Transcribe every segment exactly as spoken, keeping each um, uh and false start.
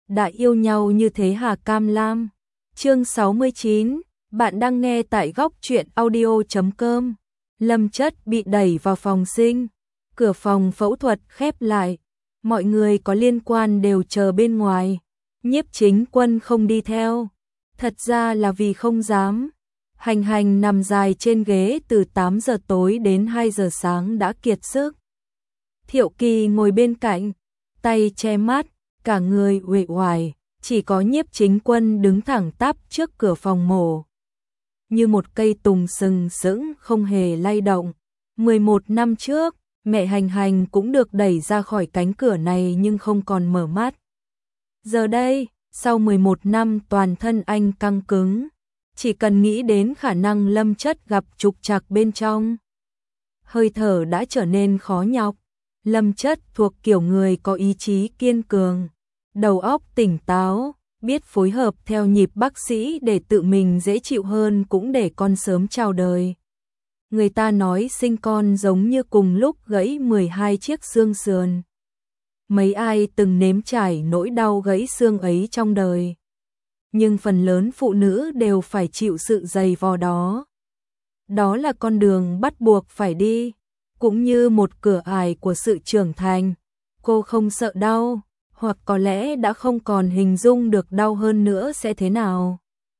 đã yêu nhau như thế hà Cam Lam. Chương sáu mươi chín, bạn đang nghe tại góc truyện audio chấm com. Lâm Chất bị đẩy vào phòng sinh, cửa phòng phẫu thuật khép lại, mọi người có liên quan đều chờ bên ngoài. Nhiếp Chính Quân không đi theo, thật ra là vì không dám. Hành Hành nằm dài trên ghế từ tám giờ tối đến hai giờ sáng đã kiệt sức. Thiệu Kỳ ngồi bên cạnh, tay che mắt, cả người uể oải, chỉ có Nhiếp Chính Quân đứng thẳng tắp trước cửa phòng mổ, như một cây tùng sừng sững không hề lay động. mười một năm trước, mẹ Hành Hành cũng được đẩy ra khỏi cánh cửa này nhưng không còn mở mắt. Giờ đây, sau mười một năm toàn thân anh căng cứng, chỉ cần nghĩ đến khả năng Lâm Chất gặp trục trặc bên trong, hơi thở đã trở nên khó nhọc. Lâm Chất thuộc kiểu người có ý chí kiên cường, đầu óc tỉnh táo, biết phối hợp theo nhịp bác sĩ để tự mình dễ chịu hơn cũng để con sớm chào đời. Người ta nói sinh con giống như cùng lúc gãy mười hai chiếc xương sườn. Mấy ai từng nếm trải nỗi đau gãy xương ấy trong đời. Nhưng phần lớn phụ nữ đều phải chịu sự dày vò đó. Đó là con đường bắt buộc phải đi, cũng như một cửa ải của sự trưởng thành. Cô không sợ đau, hoặc có lẽ đã không còn hình dung được đau hơn nữa sẽ thế nào.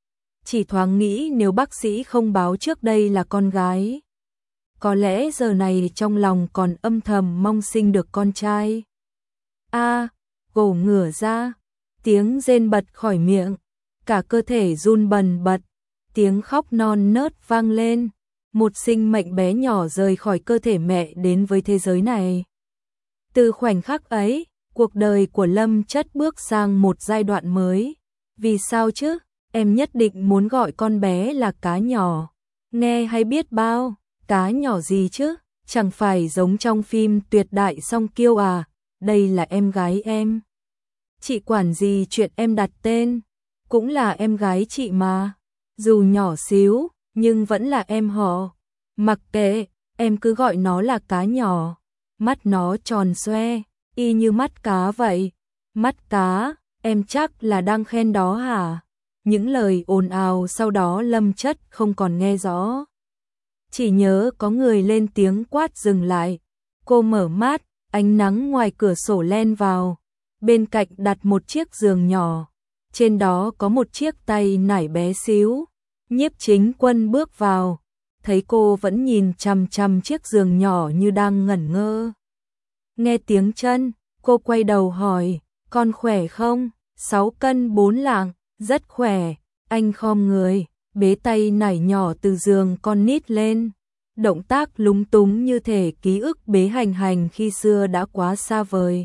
Chỉ thoáng nghĩ nếu bác sĩ không báo trước đây là con gái, có lẽ giờ này trong lòng còn âm thầm mong sinh được con trai. A, à, gổ ngửa ra, tiếng rên bật khỏi miệng, cả cơ thể run bần bật, tiếng khóc non nớt vang lên. Một sinh mệnh bé nhỏ rời khỏi cơ thể mẹ đến với thế giới này. Từ khoảnh khắc ấy, cuộc đời của Lâm Chất bước sang một giai đoạn mới. Vì sao chứ? Em nhất định muốn gọi con bé là cá nhỏ. Nghe hay biết bao, cá nhỏ gì chứ? Chẳng phải giống trong phim Tuyệt Đại Song Kiêu à? Đây là em gái em. Chị quản gì chuyện em đặt tên? Cũng là em gái chị mà. Dù nhỏ xíu, nhưng vẫn là em họ. Mặc kệ, em cứ gọi nó là cá nhỏ. Mắt nó tròn xoe, y như mắt cá vậy. Mắt cá, em chắc là đang khen đó hả? Những lời ồn ào sau đó Lâm Chất không còn nghe rõ. Chỉ nhớ có người lên tiếng quát dừng lại. Cô mở mắt, ánh nắng ngoài cửa sổ len vào. Bên cạnh đặt một chiếc giường nhỏ. Trên đó có một chiếc tay nải bé xíu. Nhiếp Chính Quân bước vào, thấy cô vẫn nhìn chằm chằm chiếc giường nhỏ như đang ngẩn ngơ. Nghe tiếng chân, cô quay đầu hỏi, con khỏe không? Sáu cân bốn lạng, rất khỏe. Anh khom người, bế tay nải nhỏ từ giường con nít lên. Động tác lúng túng như thể ký ức bế Hành Hành khi xưa đã quá xa vời.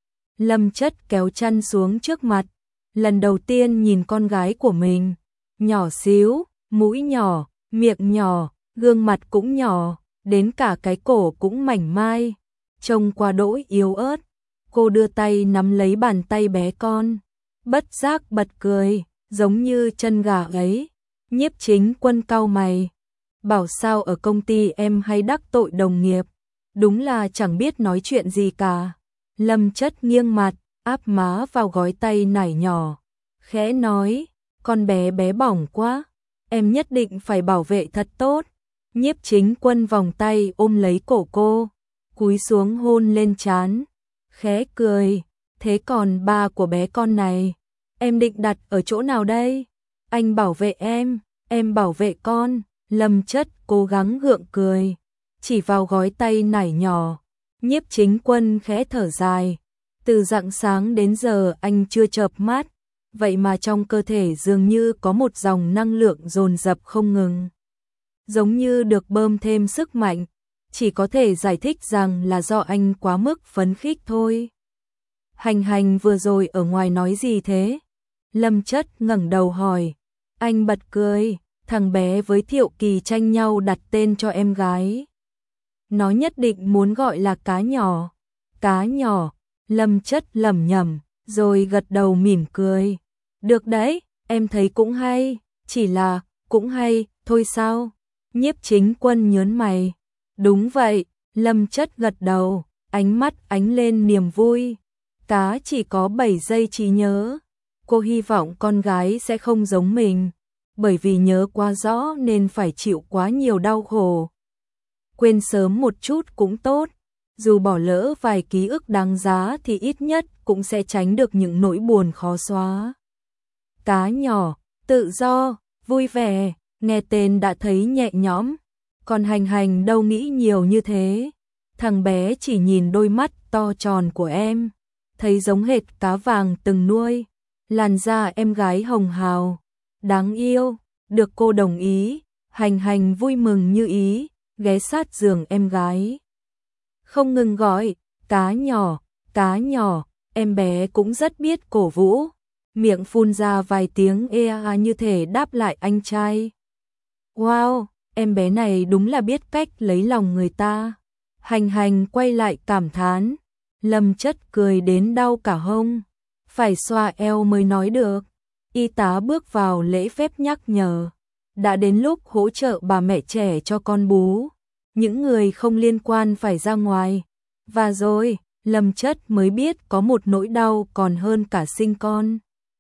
Lâm Chất kéo chăn xuống trước mặt, lần đầu tiên nhìn con gái của mình, nhỏ xíu, mũi nhỏ, miệng nhỏ, gương mặt cũng nhỏ, đến cả cái cổ cũng mảnh mai, trông qua đỗi yếu ớt. Cô đưa tay nắm lấy bàn tay bé con, bất giác bật cười, giống như chân gà ấy. Nhiếp Chính Quân cau mày, bảo sao ở công ty em hay đắc tội đồng nghiệp, đúng là chẳng biết nói chuyện gì cả. Lâm Chất nghiêng mặt, áp má vào gói tay nải nhỏ, khẽ nói, con bé bé bỏng quá, em nhất định phải bảo vệ thật tốt. Nhiếp Chính Quân vòng tay ôm lấy cổ cô, cúi xuống hôn lên trán, khẽ cười, thế còn ba của bé con này, em định đặt ở chỗ nào đây? Anh bảo vệ em, em bảo vệ con. Lâm Chất cố gắng gượng cười, chỉ vào gói tay nải nhỏ. Nhiếp Chính Quân khẽ thở dài, từ rạng sáng đến giờ anh chưa chợp mắt, vậy mà trong cơ thể dường như có một dòng năng lượng dồn dập không ngừng, giống như được bơm thêm sức mạnh. Chỉ có thể giải thích rằng là do anh quá mức phấn khích thôi. Hành Hành vừa rồi ở ngoài nói gì thế? Lâm Chất ngẩng đầu hỏi. Anh bật cười, thằng bé với Thiệu Kỳ tranh nhau đặt tên cho em gái. Nó nhất định muốn gọi là cá nhỏ. Cá nhỏ, Lâm Chất lẩm nhẩm, rồi gật đầu mỉm cười. Được đấy, em thấy cũng hay, chỉ là, cũng hay, thôi sao? Nhiếp Chính Quân nhớn mày. Đúng vậy, Lâm Chất gật đầu, ánh mắt ánh lên niềm vui. Cá chỉ có bảy giây trí nhớ, Cô hy vọng con gái sẽ không giống mình, bởi vì nhớ quá rõ nên phải chịu quá nhiều đau khổ. Quên sớm một chút cũng tốt, dù bỏ lỡ vài ký ức đáng giá thì ít nhất cũng sẽ tránh được những nỗi buồn khó xóa. Cá nhỏ, tự do, vui vẻ, nghe tên đã thấy nhẹ nhõm, còn Hành Hành đâu nghĩ nhiều như thế. Thằng bé chỉ nhìn đôi mắt to tròn của em, thấy giống hệt cá vàng từng nuôi, làn da em gái hồng hào, đáng yêu. Được cô đồng ý, Hành Hành vui mừng như ý, ghé sát giường em gái. Không ngừng gọi, cá nhỏ, cá nhỏ, em bé cũng rất biết cổ vũ, miệng phun ra vài tiếng ê a như thể đáp lại anh trai. Wow, em bé này đúng là biết cách lấy lòng người ta. Hành Hành quay lại cảm thán, Lâm Chất cười đến đau cả hông, phải xoa eo mới nói được. Y tá bước vào lễ phép nhắc nhở, đã đến lúc hỗ trợ bà mẹ trẻ cho con bú, những người không liên quan phải ra ngoài. Và rồi, Lâm Chất mới biết có một nỗi đau còn hơn cả sinh con.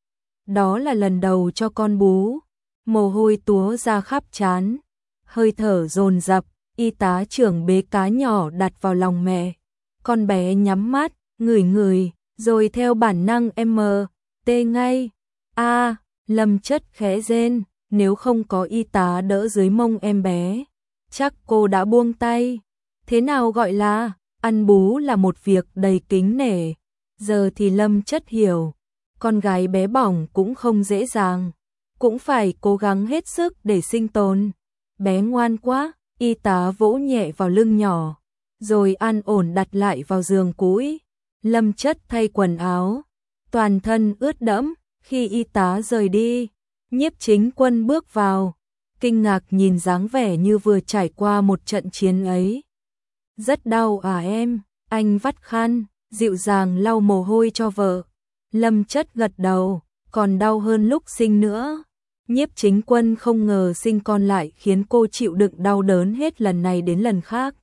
Đó là lần đầu cho con bú, mồ hôi túa ra khắp trán, hơi thở dồn dập, y tá trưởng bế cá nhỏ đặt vào lòng mẹ. Con bé nhắm mắt, ngửi ngửi, rồi theo bản năng em mờ, tê ngay. A, à, Lâm Chất khẽ rên, nếu không có y tá đỡ dưới mông em bé, chắc cô đã buông tay. Thế nào gọi là ăn bú là một việc đầy kính nể. Giờ thì Lâm Chất hiểu, con gái bé bỏng cũng không dễ dàng, cũng phải cố gắng hết sức để sinh tồn. Bé ngoan quá, y tá vỗ nhẹ vào lưng nhỏ, rồi an ổn đặt lại vào giường cũi. Lâm Chất thay quần áo, toàn thân ướt đẫm. Khi y tá rời đi, Nhiếp Chính Quân bước vào, kinh ngạc nhìn dáng vẻ như vừa trải qua một trận chiến ấy. Rất đau à em? Anh vắt khăn, dịu dàng lau mồ hôi cho vợ. Lâm Chất gật đầu, còn đau hơn lúc sinh nữa. Nhiếp Chính Quân không ngờ sinh con lại khiến cô chịu đựng đau đớn hết lần này đến lần khác.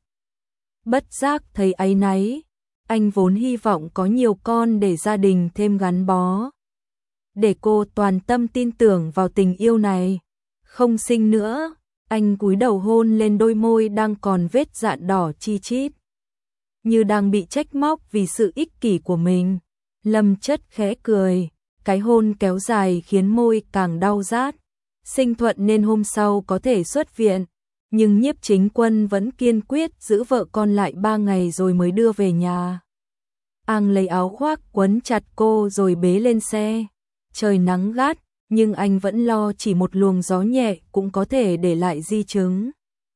Bất giác thấy áy náy, anh vốn hy vọng có nhiều con để gia đình thêm gắn bó, để cô toàn tâm tin tưởng vào tình yêu này. Không sinh nữa, anh cúi đầu hôn lên đôi môi đang còn vết dạn đỏ chi chít, như đang bị trách móc vì sự ích kỷ của mình. Lâm Chất khẽ cười, cái hôn kéo dài khiến môi càng đau rát. Sinh thuận nên hôm sau có thể xuất viện, nhưng Nhiếp Chính Quân vẫn kiên quyết giữ vợ con lại ba ngày rồi mới đưa về nhà. Ang lấy áo khoác quấn chặt cô rồi bế lên xe. Trời nắng gắt, nhưng anh vẫn lo chỉ một luồng gió nhẹ cũng có thể để lại di chứng.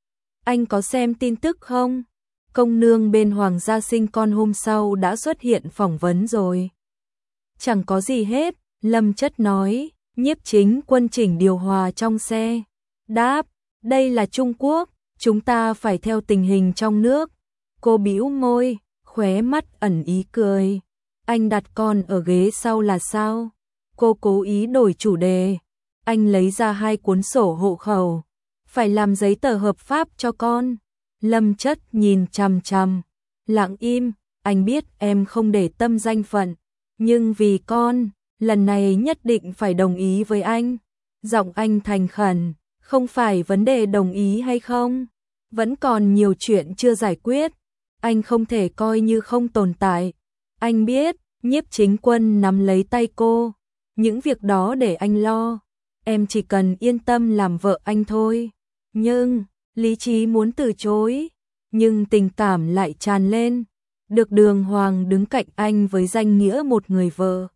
Anh có xem tin tức không? Công nương bên Hoàng gia sinh con hôm sau đã xuất hiện phỏng vấn rồi. Chẳng có gì hết, Lâm Chất nói. Nhiếp Chính Quân chỉnh điều hòa trong xe, đáp, đây là Trung Quốc, chúng ta phải theo tình hình trong nước. Cô bĩu môi, khóe mắt ẩn ý cười. Anh đặt con ở ghế sau là sao? Cô cố ý đổi chủ đề. Anh lấy ra hai cuốn sổ hộ khẩu, phải làm giấy tờ hợp pháp cho con. Lâm Chất nhìn chằm chằm, lặng im. Anh biết em không để tâm danh phận, nhưng vì con, lần này nhất định phải đồng ý với anh. Giọng anh thành khẩn, không phải vấn đề đồng ý hay không, vẫn còn nhiều chuyện chưa giải quyết. Anh không thể coi như không tồn tại. Anh biết. Nhiếp Chính Quân nắm lấy tay cô, những việc đó để anh lo, em chỉ cần yên tâm làm vợ anh thôi. Nhưng, lý trí muốn từ chối, nhưng tình cảm lại tràn lên. Được đường hoàng đứng cạnh anh với danh nghĩa một người vợ,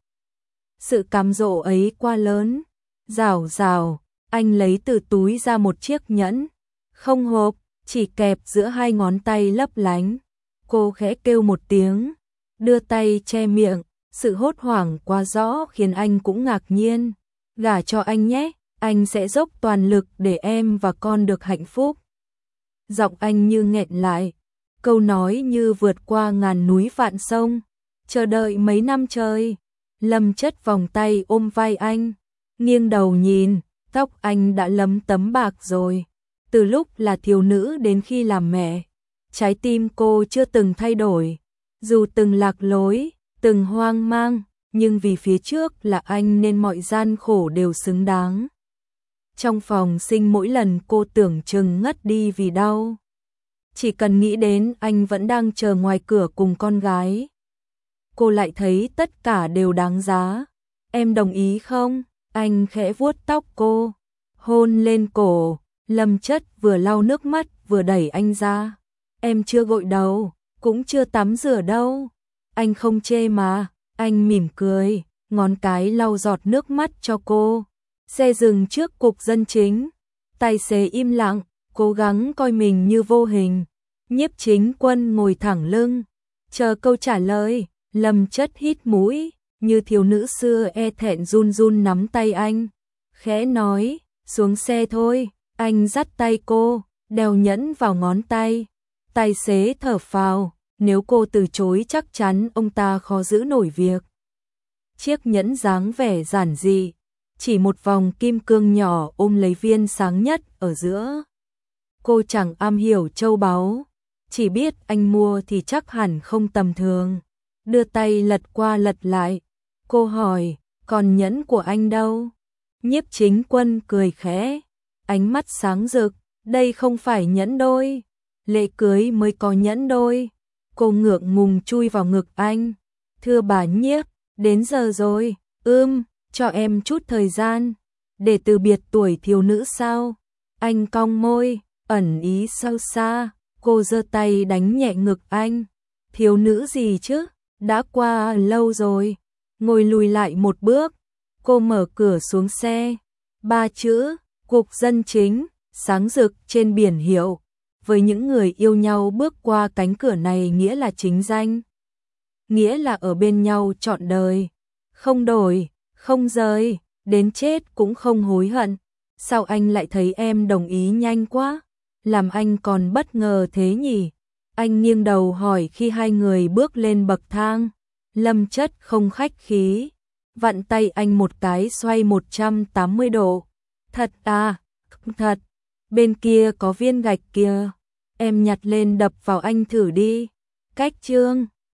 sự cám dỗ ấy quá lớn. Rảo rảo, anh lấy từ túi ra một chiếc nhẫn, không hộp, chỉ kẹp giữa hai ngón tay lấp lánh. Cô khẽ kêu một tiếng, đưa tay che miệng, sự hốt hoảng quá rõ khiến anh cũng ngạc nhiên. Gả cho anh nhé, anh sẽ dốc toàn lực để em và con được hạnh phúc. Giọng anh như nghẹn lại, câu nói như vượt qua ngàn núi vạn sông. Chờ đợi mấy năm trời. Lâm Chất vòng tay ôm vai anh, nghiêng đầu nhìn, tóc anh đã lấm tấm bạc rồi. Từ lúc là thiếu nữ đến khi làm mẹ, trái tim cô chưa từng thay đổi. Dù từng lạc lối, từng hoang mang, nhưng vì phía trước là anh nên mọi gian khổ đều xứng đáng. Trong phòng sinh mỗi lần cô tưởng chừng ngất đi vì đau. Chỉ cần nghĩ đến anh vẫn đang chờ ngoài cửa cùng con gái, cô lại thấy tất cả đều đáng giá. Em đồng ý không? Anh khẽ vuốt tóc cô, hôn lên cổ. Lâm Chất vừa lau nước mắt vừa đẩy anh ra. Em chưa gội đầu, cũng chưa tắm rửa đâu. Anh không chê mà. Anh mỉm cười, ngón cái lau giọt nước mắt cho cô. Xe dừng trước cục dân chính. Tài xế im lặng, cố gắng coi mình như vô hình. Nhiếp Chính Quân ngồi thẳng lưng, chờ câu trả lời. Lâm Chất hít mũi, như thiếu nữ xưa e thẹn run run nắm tay anh. Khẽ nói, xuống xe thôi. Anh dắt tay cô, đeo nhẫn vào ngón tay. Tài xế thở phào, nếu cô từ chối chắc chắn ông ta khó giữ nổi việc. Chiếc nhẫn dáng vẻ giản dị, chỉ một vòng kim cương nhỏ ôm lấy viên sáng nhất ở giữa. Cô chẳng am hiểu châu báu, chỉ biết anh mua thì chắc hẳn không tầm thường. Đưa tay lật qua lật lại, cô hỏi, còn nhẫn của anh đâu? Nhiếp Chính Quân cười khẽ, ánh mắt sáng rực, đây không phải nhẫn đôi, lễ cưới mới có nhẫn đôi. Cô ngượng ngùng chui vào ngực anh, thưa bà Nhiếp, đến giờ rồi, ưm, cho em chút thời gian, để từ biệt tuổi thiếu nữ sao? Anh cong môi, ẩn ý sâu xa, cô giơ tay đánh nhẹ ngực anh. Thiếu nữ gì chứ, đã qua lâu rồi. Ngồi lùi lại một bước, cô mở cửa xuống xe. Ba chữ, cục dân chính, sáng rực trên biển hiệu. Với những người yêu nhau bước qua cánh cửa này nghĩa là chính danh. Nghĩa là ở bên nhau trọn đời. Không đổi, không rời, đến chết cũng không hối hận. Sao anh lại thấy em đồng ý nhanh quá? Làm anh còn bất ngờ thế nhỉ? Anh nghiêng đầu hỏi khi hai người bước lên bậc thang. Lâm Chất không khách khí, vặn tay anh một cái xoay một trăm tám mươi độ. Thật à? Thật. Bên kia có viên gạch kia. Em nhặt lên đập vào anh thử đi. Cách chương